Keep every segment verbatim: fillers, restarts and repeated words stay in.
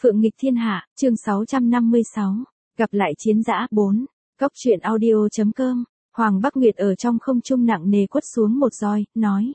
Phượng nghịch thiên hạ, chương sáu trăm năm mươi sáu. Gặp lại chiến dã bốn. Cóc truyện audio.com. Hoàng Bắc Nguyệt ở trong không trung nặng nề quất xuống một roi, nói.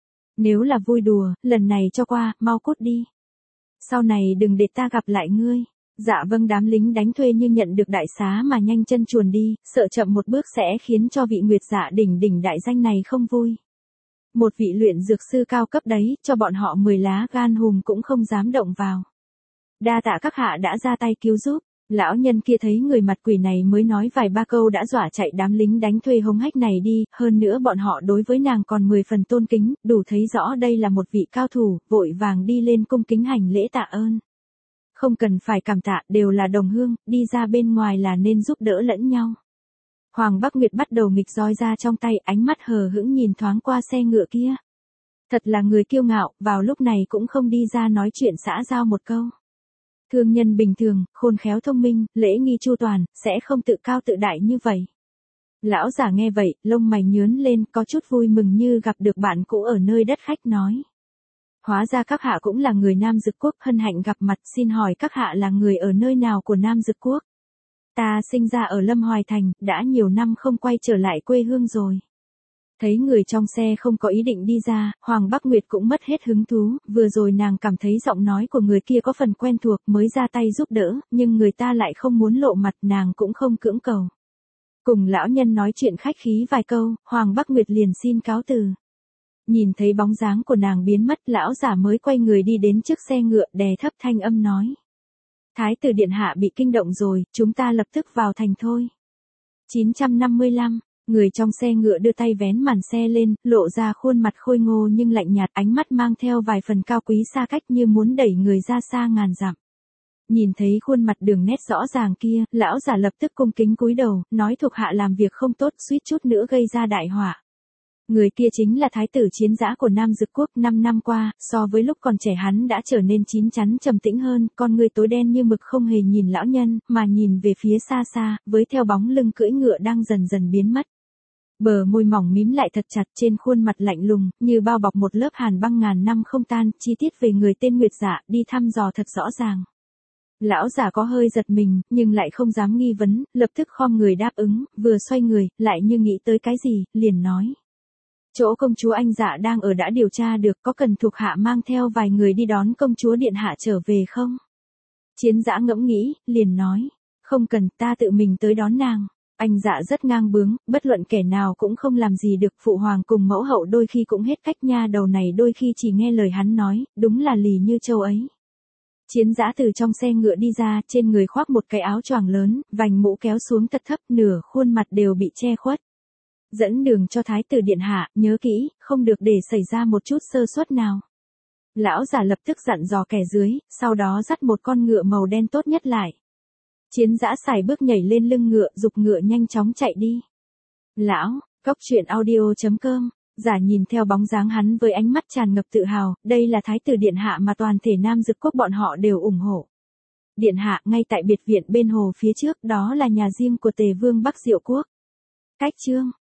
Nếu là vui đùa, lần này cho qua, mau cút đi. Sau này đừng để ta gặp lại ngươi. Dạ vâng, đám lính đánh thuê như nhận được đại xá mà nhanh chân chuồn đi, sợ chậm một bước sẽ khiến cho vị Nguyệt Dạ đỉnh đỉnh đại danh này không vui. Một vị luyện dược sư cao cấp đấy, cho bọn họ mười lá gan hùm cũng không dám động vào. Đa tạ các hạ đã ra tay cứu giúp. Lão nhân kia thấy người mặt quỷ này mới nói vài ba câu đã dọa chạy đám lính đánh thuê hống hách này đi, hơn nữa bọn họ đối với nàng còn mười phần tôn kính, đủ thấy rõ đây là một vị cao thủ, vội vàng đi lên cung kính hành lễ tạ ơn. Không cần phải cảm tạ, đều là đồng hương, đi ra bên ngoài là nên giúp đỡ lẫn nhau. Hoàng Bắc Nguyệt bắt đầu nghịch roi ra trong tay, ánh mắt hờ hững nhìn thoáng qua xe ngựa kia. Thật là người kiêu ngạo, vào lúc này cũng không đi ra nói chuyện xã giao một câu. Thương nhân bình thường, khôn khéo thông minh, lễ nghi chu toàn, sẽ không tự cao tự đại như vậy. Lão giả nghe vậy, lông mày nhướn lên, có chút vui mừng như gặp được bạn cũ ở nơi đất khách, nói. Hóa ra các hạ cũng là người Nam Dực Quốc, hân hạnh gặp mặt, xin hỏi các hạ là người ở nơi nào của Nam Dực Quốc? Ta sinh ra ở Lâm Hoài Thành, đã nhiều năm không quay trở lại quê hương rồi. Thấy người trong xe không có ý định đi ra, Hoàng Bắc Nguyệt cũng mất hết hứng thú, vừa rồi nàng cảm thấy giọng nói của người kia có phần quen thuộc mới ra tay giúp đỡ, nhưng người ta lại không muốn lộ mặt, nàng cũng không cưỡng cầu. Cùng lão nhân nói chuyện khách khí vài câu, Hoàng Bắc Nguyệt liền xin cáo từ. Nhìn thấy bóng dáng của nàng biến mất, lão giả mới quay người đi đến trước xe ngựa, đè thấp thanh âm nói. Thái tử điện hạ bị kinh động rồi, chúng ta lập tức vào thành thôi. chín trăm năm mươi lăm. Người trong xe ngựa đưa tay vén màn xe lên, lộ ra khuôn mặt khôi ngô nhưng lạnh nhạt, ánh mắt mang theo vài phần cao quý xa cách như muốn đẩy người ra xa ngàn dặm. Nhìn thấy khuôn mặt đường nét rõ ràng kia, lão giả lập tức cung kính cúi đầu, nói thuộc hạ làm việc không tốt, suýt chút nữa gây ra đại họa. Người kia chính là thái tử chiến dã của Nam Dực Quốc, năm năm qua, so với lúc còn trẻ hắn đã trở nên chín chắn trầm tĩnh hơn, con người tối đen như mực không hề nhìn lão nhân, mà nhìn về phía xa xa, với theo bóng lưng cưỡi ngựa đang dần dần biến mất. Bờ môi mỏng mím lại thật chặt, trên khuôn mặt lạnh lùng, như bao bọc một lớp hàn băng ngàn năm không tan, chi tiết về người tên Nguyệt Dạ, đi thăm dò thật rõ ràng. Lão giả có hơi giật mình, nhưng lại không dám nghi vấn, lập tức khom người đáp ứng, vừa xoay người, lại như nghĩ tới cái gì, liền nói. Chỗ công chúa anh Dạ đang ở đã điều tra được, có cần thuộc hạ mang theo vài người đi đón công chúa điện hạ trở về không? Chiến dã ngẫm nghĩ, liền nói, không cần, ta tự mình tới đón nàng. Anh Dạ rất ngang bướng, bất luận kẻ nào cũng không làm gì được, phụ hoàng cùng mẫu hậu đôi khi cũng hết cách, nha đầu này đôi khi chỉ nghe lời hắn nói, đúng là lì như châu ấy. Chiến dã từ trong xe ngựa đi ra, trên người khoác một cái áo choàng lớn, vành mũ kéo xuống thật thấp, nửa khuôn mặt đều bị che khuất. Dẫn đường cho thái tử điện hạ, nhớ kỹ, không được để xảy ra một chút sơ suất nào. Lão giả lập tức dặn dò kẻ dưới, sau đó dắt một con ngựa màu đen tốt nhất lại. Chiến dã xài bước nhảy lên lưng ngựa, giục ngựa nhanh chóng chạy đi. Lão, cóc truyện audio.com, giả nhìn theo bóng dáng hắn với ánh mắt tràn ngập tự hào, đây là thái tử điện hạ mà toàn thể Nam Dực Quốc bọn họ đều ủng hộ. Điện hạ, ngay tại biệt viện bên hồ phía trước, đó là nhà riêng của Tề Vương Bắc Diệu Quốc. Cách chương